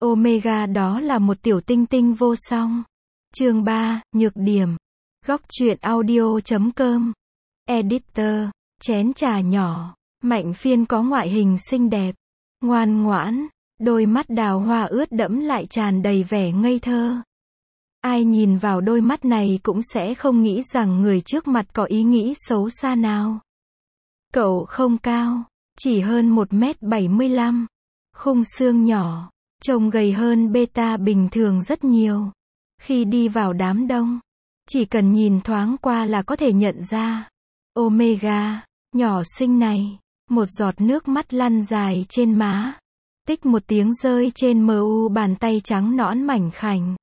Omega đó là một tiểu tinh tinh vô song. Chương 3, nhược điểm. Góc truyện audio.com. Editor. Chén trà nhỏ. Mạnh Phiên có ngoại hình xinh đẹp, ngoan ngoãn, đôi mắt đào hoa ướt đẫm lại tràn đầy vẻ ngây thơ. Ai nhìn vào đôi mắt này cũng sẽ không nghĩ rằng người trước mặt có ý nghĩ xấu xa nào. Cậu không cao, chỉ hơn 1m75, khung xương nhỏ, trông gầy hơn beta bình thường rất nhiều. Khi đi vào đám đông, chỉ cần nhìn thoáng qua là có thể nhận ra. Omega, nhỏ xinh này, một giọt nước mắt lăn dài trên má. Tích một tiếng rơi trên mu bàn tay trắng nõn mảnh khảnh.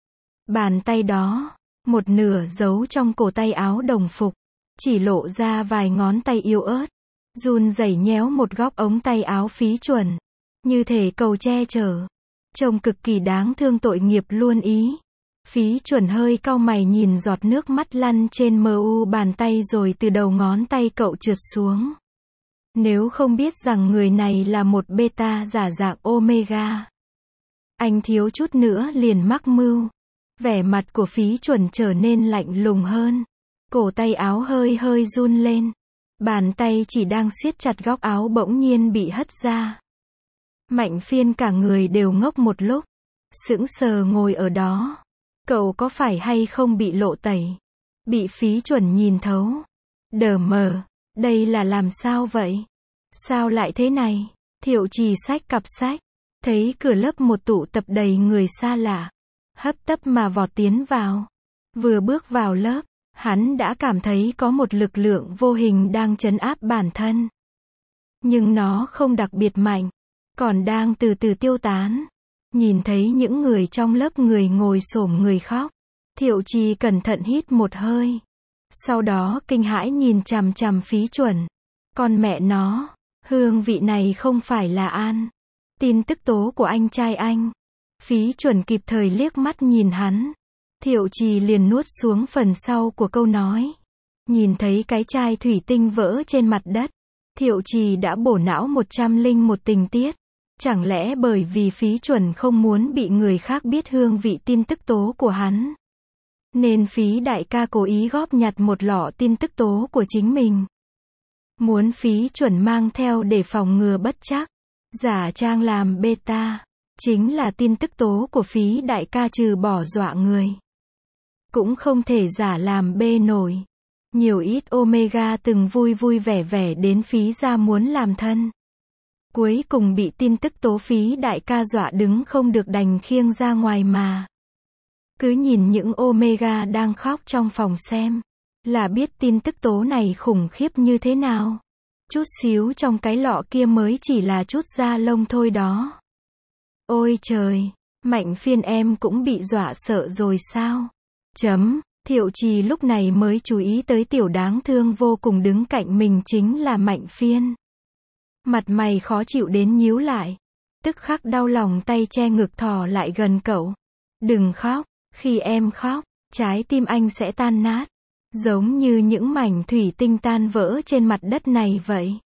Bàn tay đó, một nửa giấu trong cổ tay áo đồng phục, chỉ lộ ra vài ngón tay yếu ớt, run rẩy nhéo một góc ống tay áo Phí Chuẩn, như thể cầu che chở. Trông cực kỳ đáng thương tội nghiệp luôn ý. Phí Chuẩn hơi cau mày nhìn giọt nước mắt lăn trên mu bàn tay rồi từ đầu ngón tay cậu trượt xuống. Nếu không biết rằng người này là một beta giả dạng Omega, anh thiếu chút nữa liền mắc mưu. Vẻ mặt của Phí Chuẩn trở nên lạnh lùng hơn. Cổ tay áo hơi hơi run lên. Bàn tay chỉ đang siết chặt góc áo bỗng nhiên bị hất ra. Mạnh Phiên cả người đều ngốc một lúc, sững sờ ngồi ở đó. Cậu có phải hay không bị lộ tẩy? Bị Phí Chuẩn nhìn thấu. Đờ mờ, đây là làm sao vậy? Sao lại thế này? Thiệu Trì xách cặp sách, thấy cửa lớp một tụ tập đầy người xa lạ, hấp tấp mà vọt tiến vào. Vừa bước vào lớp, hắn đã cảm thấy có một lực lượng vô hình đang trấn áp bản thân. Nhưng nó không đặc biệt mạnh, còn đang từ từ tiêu tán. Nhìn thấy những người trong lớp người ngồi xổm người khóc, Thiệu Trì cẩn thận hít một hơi. Sau đó kinh hãi nhìn chằm chằm Phí Chuẩn. Con mẹ nó, hương vị này không phải là An. Tin tức tố của anh trai anh. Phí Chuẩn kịp thời liếc mắt nhìn hắn. Thiệu Trì liền nuốt xuống phần sau của câu nói. Nhìn thấy cái chai thủy tinh vỡ trên mặt đất, Thiệu Trì đã bổ não 101 tình tiết. Chẳng lẽ bởi vì Phí Chuẩn không muốn bị người khác biết hương vị tin tức tố của hắn, nên Phí đại ca cố ý góp nhặt một lọ tin tức tố của chính mình, muốn Phí Chuẩn mang theo để phòng ngừa bất trắc, giả trang làm beta. Chính là tin tức tố của Phí đại ca trừ bỏ dọa người, cũng không thể giả làm bê nổi. Nhiều ít Omega từng vui vui vẻ vẻ đến Phí gia muốn làm thân. Cuối cùng bị tin tức tố Phí đại ca dọa đứng không được đành khiêng ra ngoài mà. Cứ nhìn những Omega đang khóc trong phòng xem, là biết tin tức tố này khủng khiếp như thế nào. Chút xíu trong cái lọ kia mới chỉ là chút da lông thôi đó. Ôi trời, Mạnh Phiên em cũng bị dọa sợ rồi sao? Thiệu Trì lúc này mới chú ý tới tiểu đáng thương vô cùng đứng cạnh mình chính là Mạnh Phiên. Mặt mày khó chịu đến nhíu lại, tức khắc đau lòng tay che ngực thò lại gần cậu. Đừng khóc, khi em khóc, trái tim anh sẽ tan nát, giống như những mảnh thủy tinh tan vỡ trên mặt đất này vậy.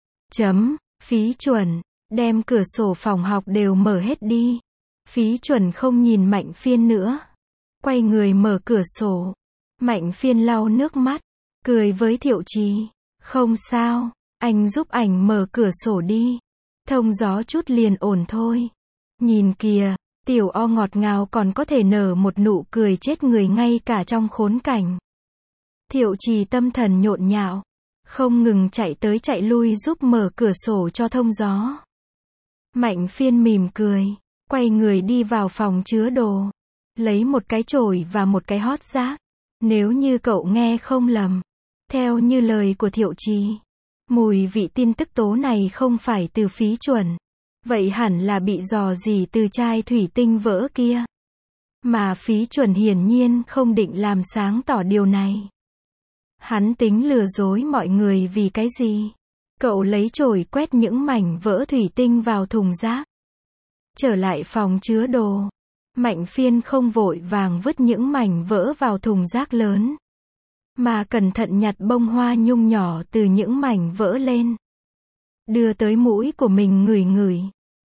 Phí Chuẩn, đem cửa sổ phòng học đều mở hết đi. Phí Chuẩn không nhìn Mạnh Phiên nữa, quay người mở cửa sổ. Mạnh Phiên lau nước mắt, cười với Thiệu Trì. Không sao, anh giúp ảnh mở cửa sổ đi. Thông gió chút liền ổn thôi. Nhìn kìa, tiểu O ngọt ngào còn có thể nở một nụ cười chết người ngay cả trong khốn cảnh. Thiệu Trì tâm thần nhộn nhạo, không ngừng chạy tới chạy lui giúp mở cửa sổ cho thông gió. Mạnh Phiên mỉm cười, quay người đi vào phòng chứa đồ, lấy một cái chổi và một cái hót rác. Nếu như cậu nghe không lầm, theo như lời của Thiệu Trì, mùi vị tin tức tố này không phải từ Phí Chuẩn, vậy hẳn là bị dò dỉ từ chai thủy tinh vỡ kia. Mà Phí Chuẩn hiển nhiên không định làm sáng tỏ điều này. Hắn tính lừa dối mọi người vì cái gì? Cậu lấy chổi quét những mảnh vỡ thủy tinh vào thùng rác. Trở lại phòng chứa đồ, Mạnh Phiên không vội vàng vứt những mảnh vỡ vào thùng rác lớn, mà cẩn thận nhặt bông hoa nhung nhỏ từ những mảnh vỡ lên, đưa tới mũi của mình ngửi ngửi.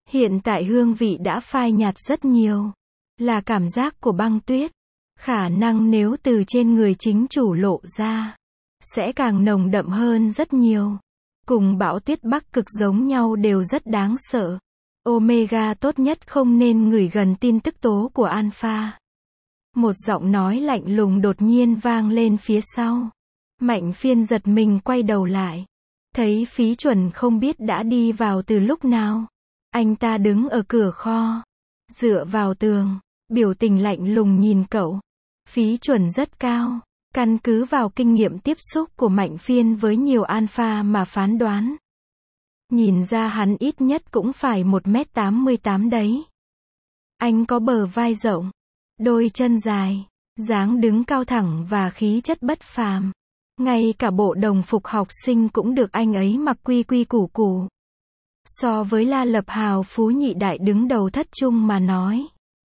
Hiện tại hương vị đã phai nhạt rất nhiều. Là cảm giác của băng tuyết. Khả năng nếu từ trên người chính chủ lộ ra, sẽ càng nồng đậm hơn rất nhiều. Cùng bão tuyết Bắc Cực giống nhau đều rất đáng sợ. Omega tốt nhất không nên ngửi gần tin tức tố của Alpha. Một giọng nói lạnh lùng đột nhiên vang lên phía sau. Mạnh Phiên giật mình quay đầu lại. Thấy Phí Chuẩn không biết đã đi vào từ lúc nào. Anh ta đứng ở cửa kho, dựa vào tường, biểu tình lạnh lùng nhìn cậu. Phí Chuẩn rất cao. Căn cứ vào kinh nghiệm tiếp xúc của Mạnh Phiên với nhiều alpha mà phán đoán. Nhìn ra hắn ít nhất cũng phải 1m88 đấy. Anh có bờ vai rộng, đôi chân dài, dáng đứng cao thẳng và khí chất bất phàm. Ngay cả bộ đồng phục học sinh cũng được anh ấy mặc quy quy củ củ. So với La Lập hào phú nhị đại đứng đầu thất trung mà nói,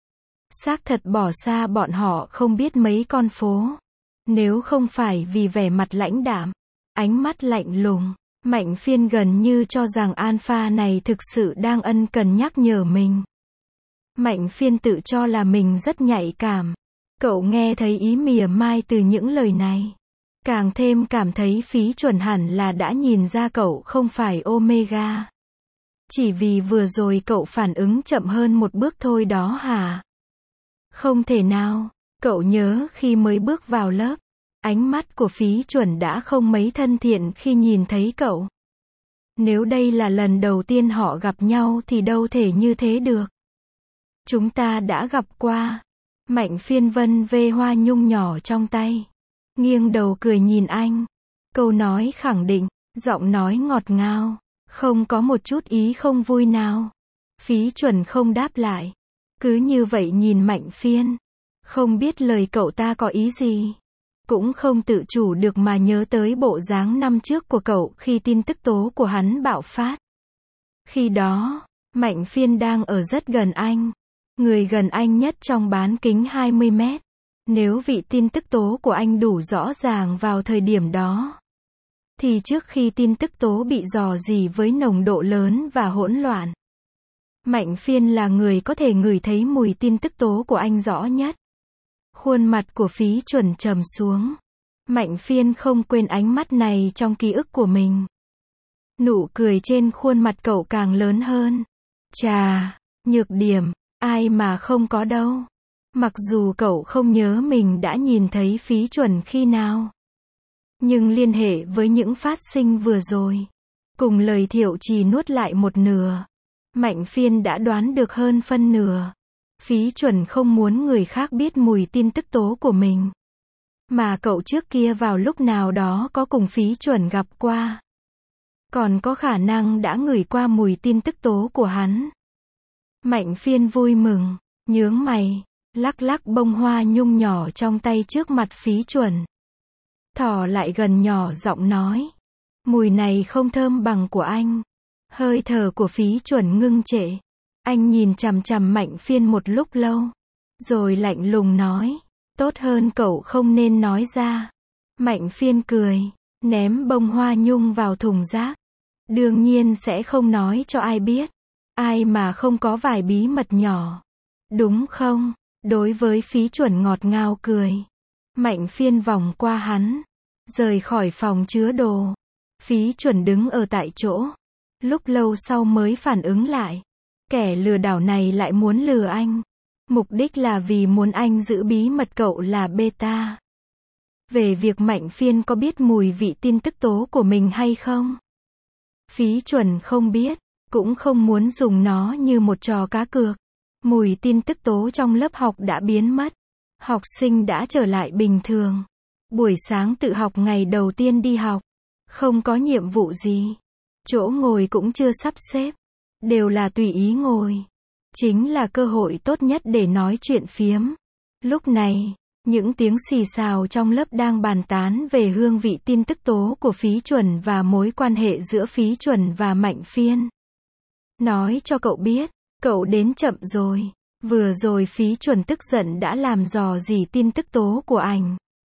xác thật bỏ xa bọn họ không biết mấy con phố. Nếu không phải vì vẻ mặt lãnh đạm, ánh mắt lạnh lùng, Mạnh Phiên gần như cho rằng alpha này thực sự đang ân cần nhắc nhở mình. Mạnh Phiên tự cho là mình rất nhạy cảm. Cậu nghe thấy ý mỉa mai từ những lời này. Càng thêm cảm thấy Phí Chuẩn hẳn là đã nhìn ra cậu không phải Omega. Chỉ vì vừa rồi cậu phản ứng chậm hơn một bước thôi đó hả? Không thể nào. Cậu nhớ khi mới bước vào lớp, ánh mắt của Phí Chuẩn đã không mấy thân thiện khi nhìn thấy cậu. Nếu đây là lần đầu tiên họ gặp nhau thì đâu thể như thế được. Chúng ta đã gặp qua. Mạnh Phiên vân vê hoa nhung nhỏ trong tay. Nghiêng đầu cười nhìn anh. Câu nói khẳng định, giọng nói ngọt ngào, không có một chút ý không vui nào. Phí Chuẩn không đáp lại. Cứ như vậy nhìn Mạnh Phiên. Không biết lời cậu ta có ý gì. Cũng không tự chủ được mà nhớ tới bộ dáng năm trước của cậu khi tin tức tố của hắn bạo phát. Khi đó, Mạnh Phiên đang ở rất gần anh. Người gần anh nhất trong bán kính 20 mét. Nếu vị tin tức tố của anh đủ rõ ràng vào thời điểm đó, thì trước khi tin tức tố bị rò rỉ với nồng độ lớn và hỗn loạn, Mạnh Phiên là người có thể ngửi thấy mùi tin tức tố của anh rõ nhất. Khuôn mặt của Phí Chuẩn trầm xuống. Mạnh Phiên không quên ánh mắt này trong ký ức của mình. Nụ cười trên khuôn mặt cậu càng lớn hơn. Chà, nhược điểm, ai mà không có đâu. Mặc dù cậu không nhớ mình đã nhìn thấy Phí Chuẩn khi nào. Nhưng liên hệ với những phát sinh vừa rồi, cùng lời Thiệu Trì nuốt lại một nửa, Mạnh Phiên đã đoán được hơn phân nửa. Phí Chuẩn không muốn người khác biết mùi tin tức tố của mình. Mà cậu trước kia vào lúc nào đó có cùng Phí Chuẩn gặp qua. Còn có khả năng đã ngửi qua mùi tin tức tố của hắn. Mạnh Phiên vui mừng, nhướng mày, lắc lắc bông hoa nhung nhỏ trong tay trước mặt Phí Chuẩn. Thò lại gần nhỏ giọng nói. Mùi này không thơm bằng của anh. Hơi thở của Phí Chuẩn ngưng trệ. Anh nhìn chằm chằm Mạnh Phiên một lúc lâu. Rồi lạnh lùng nói. Tốt hơn cậu không nên nói ra. Mạnh Phiên cười. Ném bông hoa nhung vào thùng rác. Đương nhiên sẽ không nói cho ai biết. Ai mà không có vài bí mật nhỏ. Đúng không? Đối với Phí Chuẩn ngọt ngào cười. Mạnh Phiên vòng qua hắn. Rời khỏi phòng chứa đồ. Phí Chuẩn đứng ở tại chỗ. Lúc lâu sau mới phản ứng lại. Kẻ lừa đảo này lại muốn lừa anh. Mục đích là vì muốn anh giữ bí mật cậu là beta. Về việc Mạnh Phiên có biết mùi vị tin tức tố của mình hay không? Phí Chuẩn không biết, cũng không muốn dùng nó như một trò cá cược. Mùi tin tức tố trong lớp học đã biến mất. Học sinh đã trở lại bình thường. Buổi sáng tự học ngày đầu tiên đi học. Không có nhiệm vụ gì. Chỗ ngồi cũng chưa sắp xếp. Đều là tùy ý ngồi. Chính là cơ hội tốt nhất để nói chuyện phiếm. Lúc này, những tiếng xì xào trong lớp đang bàn tán về hương vị tin tức tố của Phí Chuẩn và mối quan hệ giữa Phí Chuẩn và Mạnh Phiên. Nói cho cậu biết, cậu đến chậm rồi. Vừa rồi Phí Chuẩn tức giận đã làm rò rỉ tin tức tố của anh.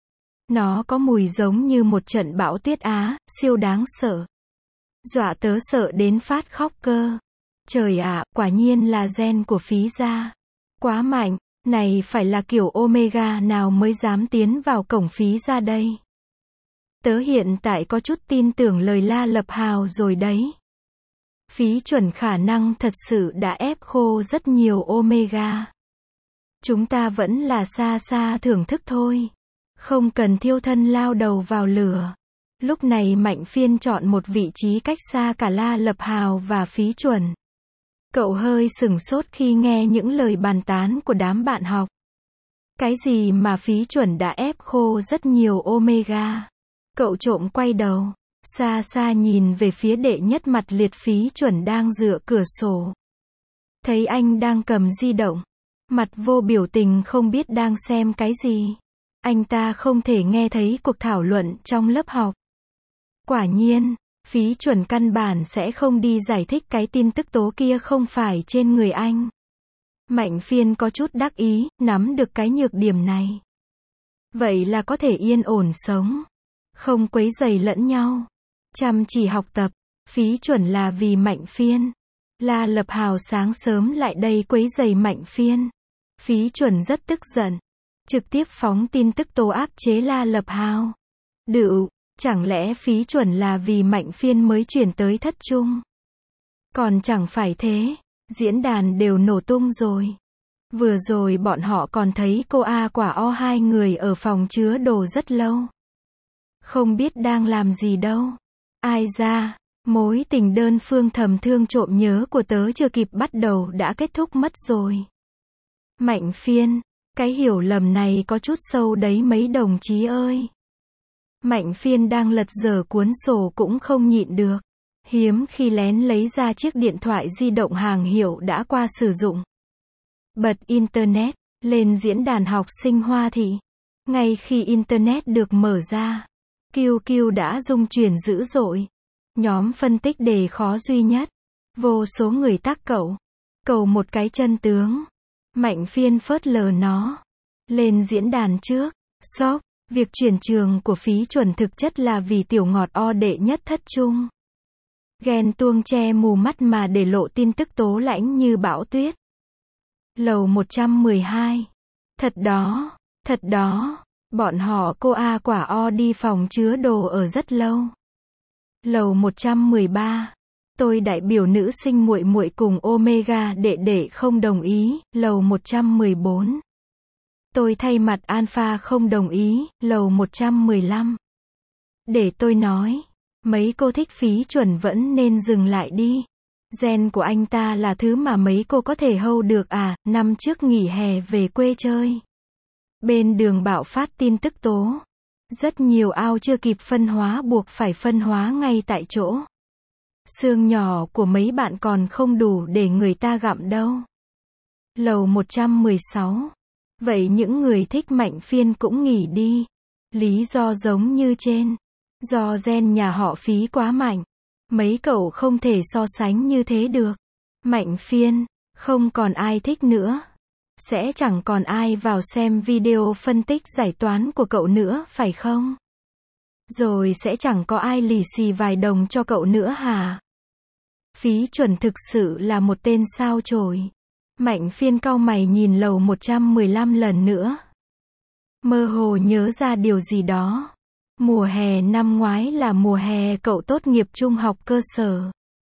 Nó có mùi giống như một trận bão tuyết Á, siêu đáng sợ. Dọa tớ sợ đến phát khóc cơ. Trời ạ, quả nhiên là gen của Phí gia. Quá mạnh, này phải là kiểu Omega nào mới dám tiến vào cổng Phí gia đây. Tớ hiện tại có chút tin tưởng lời La Lập Hào rồi đấy. Phí Chuẩn khả năng thật sự đã ép khô rất nhiều Omega. Chúng ta vẫn là xa xa thưởng thức thôi. Không cần thiêu thân lao đầu vào lửa. Lúc này Mạnh Phiên chọn một vị trí cách xa cả La Lập Hào và Phí Chuẩn. Cậu hơi sửng sốt khi nghe những lời bàn tán của đám bạn học. Cái gì mà Phí Chuẩn đã ép khô rất nhiều Omega. Cậu trộm quay đầu, xa xa nhìn về phía đệ nhất mặt liệt Phí Chuẩn đang dựa cửa sổ. Thấy anh đang cầm di động, mặt vô biểu tình không biết đang xem cái gì. Anh ta không thể nghe thấy cuộc thảo luận trong lớp học. Quả nhiên, Phí Chuẩn căn bản sẽ không đi giải thích cái tin tức tố kia không phải trên người anh. Mạnh Phiên có chút đắc ý, nắm được cái nhược điểm này. Vậy là có thể yên ổn sống. Không quấy rầy lẫn nhau. Chăm chỉ học tập. Phí Chuẩn là vì Mạnh Phiên. La Lập Hào sáng sớm lại đây quấy rầy Mạnh Phiên. Phí Chuẩn rất tức giận. Trực tiếp phóng tin tức tố áp chế La Lập Hào. Đựu, chẳng lẽ Phí Chuẩn là vì Mạnh Phiên mới chuyển tới thất trung? Còn chẳng phải thế, diễn đàn đều nổ tung rồi. Vừa rồi bọn họ còn thấy cô A quả O hai người ở phòng chứa đồ rất lâu. Không biết đang làm gì đâu. Ai ra, mối tình đơn phương thầm thương trộm nhớ của tớ chưa kịp bắt đầu đã kết thúc mất rồi. Mạnh Phiên, cái hiểu lầm này có chút sâu đấy mấy đồng chí ơi. Mạnh Phiên đang lật dở cuốn sổ cũng không nhịn được. Hiếm khi lén lấy ra chiếc điện thoại di động hàng hiệu đã qua sử dụng. Bật Internet, lên diễn đàn học sinh Hoa Thị. Ngay khi Internet được mở ra, QQ đã rung chuyển dữ dội. Nhóm phân tích đề khó duy nhất. Vô số người tác cầu một cái chân tướng. Mạnh Phiên phớt lờ nó. Lên diễn đàn trước, sốc, việc chuyển trường của Phí Chuẩn thực chất là vì tiểu ngọt O đệ nhất thất trung. Ghen tuông che mù mắt mà để lộ tin tức tố lãnh như bão tuyết. Lầu 112. Thật đó, bọn họ cô A quả O đi phòng chứa đồ ở rất lâu. Lầu 113. Tôi đại biểu nữ sinh muội muội cùng Omega đệ không đồng ý, lầu 114. Tôi thay mặt Alpha không đồng ý, lầu 115. Để tôi nói, mấy cô thích Phí Chuẩn vẫn nên dừng lại đi. Gen của anh ta là thứ mà mấy cô có thể hold được à, năm trước nghỉ hè về quê chơi. Bên đường bạo phát tin tức tố. Rất nhiều ao chưa kịp phân hóa buộc phải phân hóa ngay tại chỗ. Xương nhỏ của mấy bạn còn không đủ để người ta gặm đâu. Lầu 116. Vậy những người thích Mạnh Phiên cũng nghỉ đi. Lý do giống như trên. Do gen nhà họ Phí quá mạnh. Mấy cậu không thể so sánh như thế được. Mạnh Phiên, không còn ai thích nữa. Sẽ chẳng còn ai vào xem video phân tích giải toán của cậu nữa, phải không? Rồi sẽ chẳng có ai lì xì vài đồng cho cậu nữa hả? Phí Chuẩn thực sự là một tên sao chổi. Mạnh Phiên cau mày nhìn lầu 115 lần nữa. Mơ hồ nhớ ra điều gì đó. Mùa hè năm ngoái là mùa hè cậu tốt nghiệp trung học cơ sở.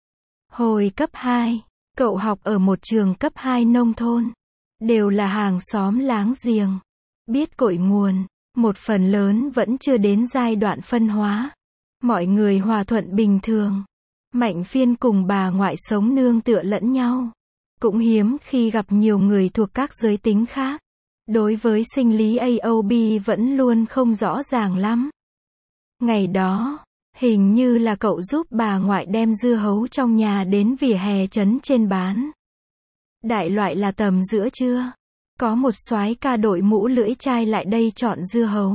Hồi cấp 2, cậu học ở một trường cấp 2 nông thôn. Đều là hàng xóm láng giềng. Biết cội nguồn, một phần lớn vẫn chưa đến giai đoạn phân hóa. Mọi người hòa thuận bình thường. Mạnh Phiên cùng bà ngoại sống nương tựa lẫn nhau. Cũng hiếm khi gặp nhiều người thuộc các giới tính khác. Đối với sinh lý AOB vẫn luôn không rõ ràng lắm. Ngày đó, hình như là cậu giúp bà ngoại đem dưa hấu trong nhà đến vỉa hè trấn trên bán. Đại loại là tầm giữa trưa. Có một soái ca đội mũ lưỡi chai lại đây chọn dưa hấu.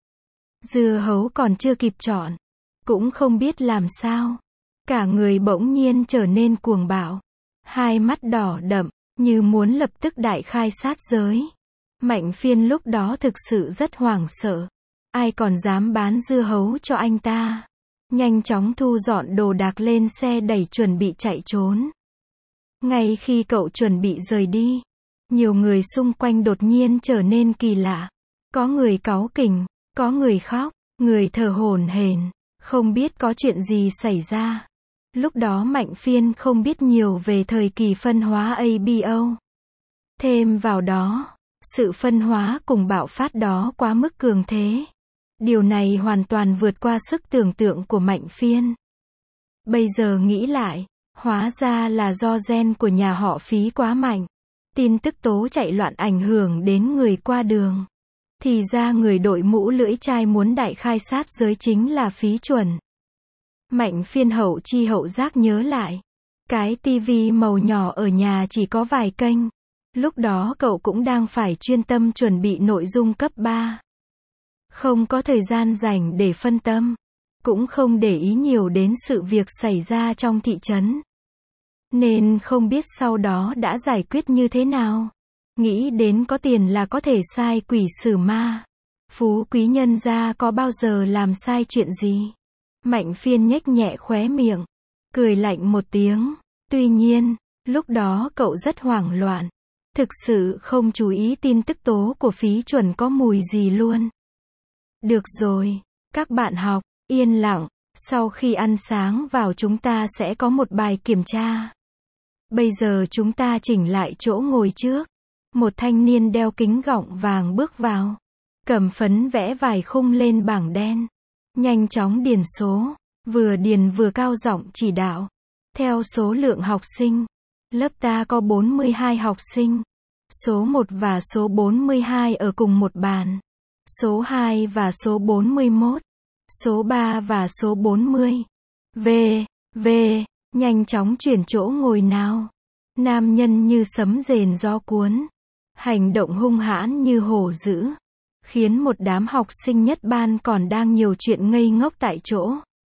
Dưa hấu còn chưa kịp chọn. Cũng không biết làm sao. Cả người bỗng nhiên trở nên cuồng bạo. Hai mắt đỏ đậm, như muốn lập tức đại khai sát giới. Mạnh Phiên lúc đó thực sự rất hoảng sợ. Ai còn dám bán dưa hấu cho anh ta. Nhanh chóng thu dọn đồ đạc lên xe đẩy chuẩn bị chạy trốn. Ngay khi cậu chuẩn bị rời đi, nhiều người xung quanh đột nhiên trở nên kỳ lạ. Có người cáu kỉnh, có người khóc, người thở hổn hển, không biết có chuyện gì xảy ra. Lúc đó Mạnh Phiên không biết nhiều về thời kỳ phân hóa ABO. Thêm vào đó, sự phân hóa cùng bạo phát đó quá mức cường thế. Điều này hoàn toàn vượt qua sức tưởng tượng của Mạnh Phiên. Bây giờ nghĩ lại, hóa ra là do gen của nhà họ Phí quá mạnh. Tin tức tố chạy loạn ảnh hưởng đến người qua đường. Thì ra người đội mũ lưỡi chai muốn đại khai sát giới chính là Phí Chuẩn. Mạnh Phiên hậu chi hậu giác nhớ lại. Cái tivi màu nhỏ ở nhà chỉ có vài kênh. Lúc đó cậu cũng đang phải chuyên tâm chuẩn bị nội dung cấp 3. Không có thời gian rảnh để phân tâm. Cũng không để ý nhiều đến sự việc xảy ra trong thị trấn. Nên không biết sau đó đã giải quyết như thế nào. Nghĩ đến có tiền là có thể sai quỷ xử ma. Phú quý nhân gia có bao giờ làm sai chuyện gì. Mạnh Phiên nhếch nhẹ khóe miệng. Cười lạnh một tiếng. Tuy nhiên, lúc đó cậu rất hoảng loạn. Thực sự không chú ý tin tức tố của Phí Chuẩn có mùi gì luôn. Được rồi, các bạn học, yên lặng. Sau khi ăn sáng vào chúng ta sẽ có một bài kiểm tra. Bây giờ chúng ta chỉnh lại chỗ ngồi trước. Một thanh niên đeo kính gọng vàng bước vào. Cầm phấn vẽ vài khung lên bảng đen. Nhanh chóng điền số. Vừa điền vừa cao giọng chỉ đạo. Theo số lượng học sinh. Lớp ta có 42 học sinh. Số 1 và số 42 ở cùng một bàn. Số 2 và số 41. Số 3 và số 40. V, nhanh chóng chuyển chỗ ngồi nào. Nam nhân như sấm rền gió cuốn. Hành động hung hãn như hổ dữ. Khiến một đám học sinh nhất ban còn đang nhiều chuyện ngây ngốc tại chỗ.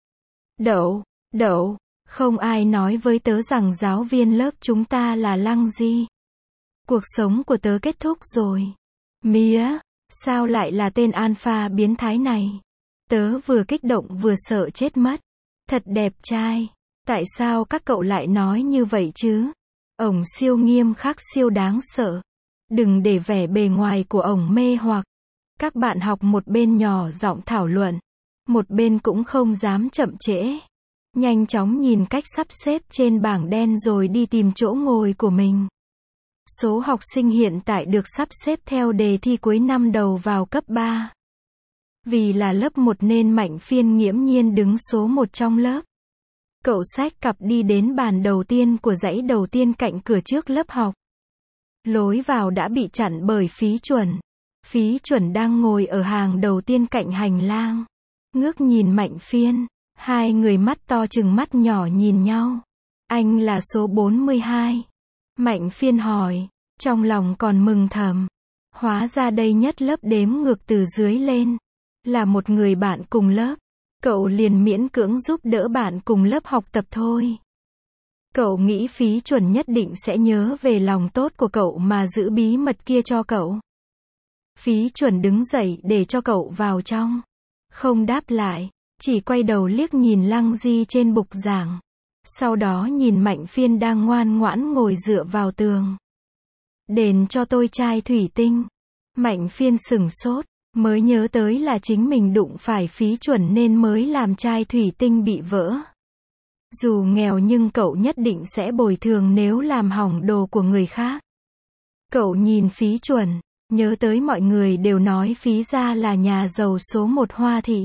Đậu, không ai nói với tớ rằng giáo viên lớp chúng ta là Lăng Di. Cuộc sống của tớ kết thúc rồi. Mía, sao lại là tên alpha biến thái này? Tớ vừa kích động vừa sợ chết mất. Thật đẹp trai. Tại sao các cậu lại nói như vậy chứ? Ổng siêu nghiêm khắc siêu đáng sợ. Đừng để vẻ bề ngoài của ổng mê hoặc. Các bạn học một bên nhỏ giọng thảo luận. Một bên cũng không dám chậm trễ. Nhanh chóng nhìn cách sắp xếp trên bảng đen rồi đi tìm chỗ ngồi của mình. Số học sinh hiện tại được sắp xếp theo đề thi cuối năm đầu vào cấp 3. Vì là lớp 1 nên Mạnh Phiên nghiễm nhiên đứng số 1 trong lớp. Cậu xách cặp đi đến bàn đầu tiên của dãy đầu tiên cạnh cửa trước lớp học. Lối vào đã bị chặn bởi Phí Chuẩn. Phí Chuẩn đang ngồi ở hàng đầu tiên cạnh hành lang. Ngước nhìn Mạnh Phiên. Hai người mắt to chừng mắt nhỏ nhìn nhau. Anh là số 42. Mạnh Phiên hỏi. Trong lòng còn mừng thầm. Hóa ra đây nhất lớp đếm ngược từ dưới lên. Là một người bạn cùng lớp. Cậu liền miễn cưỡng giúp đỡ bạn cùng lớp học tập thôi. Cậu nghĩ Phí Chuẩn nhất định sẽ nhớ về lòng tốt của cậu mà giữ bí mật kia cho cậu. Phí Chuẩn đứng dậy để cho cậu vào trong. Không đáp lại, chỉ quay đầu liếc nhìn Lăng Di trên bục giảng. Sau đó nhìn Mạnh Phiên đang ngoan ngoãn ngồi dựa vào tường. Đền cho tôi chai thủy tinh. Mạnh Phiên sửng sốt, mới nhớ tới là chính mình đụng phải Phí Chuẩn nên mới làm chai thủy tinh bị vỡ. Dù nghèo nhưng cậu nhất định sẽ bồi thường nếu làm hỏng đồ của người khác. Cậu nhìn Phí Chuẩn, nhớ tới mọi người đều nói Phí gia là nhà giàu số 1 Hoa Thị.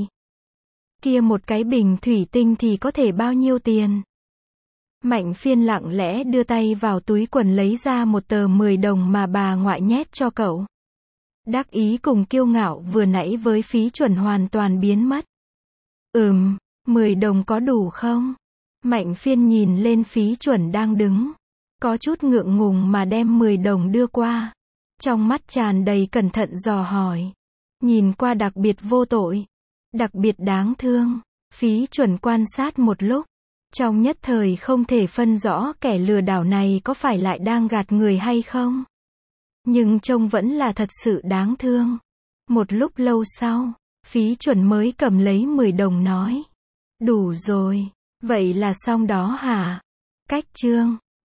Kia một cái bình thủy tinh thì có thể bao nhiêu tiền? Mạnh Phiên lặng lẽ đưa tay vào túi quần lấy ra một tờ 10 đồng mà bà ngoại nhét cho cậu. Đắc ý cùng kiêu ngạo vừa nãy với Phí Chuẩn hoàn toàn biến mất. 10 đồng có đủ không? Mạnh Phiên nhìn lên Phí Chuẩn đang đứng. Có chút ngượng ngùng mà đem 10 đồng đưa qua. Trong mắt tràn đầy cẩn thận dò hỏi. Nhìn qua đặc biệt vô tội. Đặc biệt đáng thương. Phí Chuẩn quan sát một lúc. Trong nhất thời không thể phân rõ kẻ lừa đảo này có phải lại đang gạt người hay không. Nhưng trông vẫn là thật sự đáng thương. Một lúc lâu sau, Phí Chuẩn mới cầm lấy 10 đồng nói. Đủ rồi, vậy là xong đó hả? Cách chương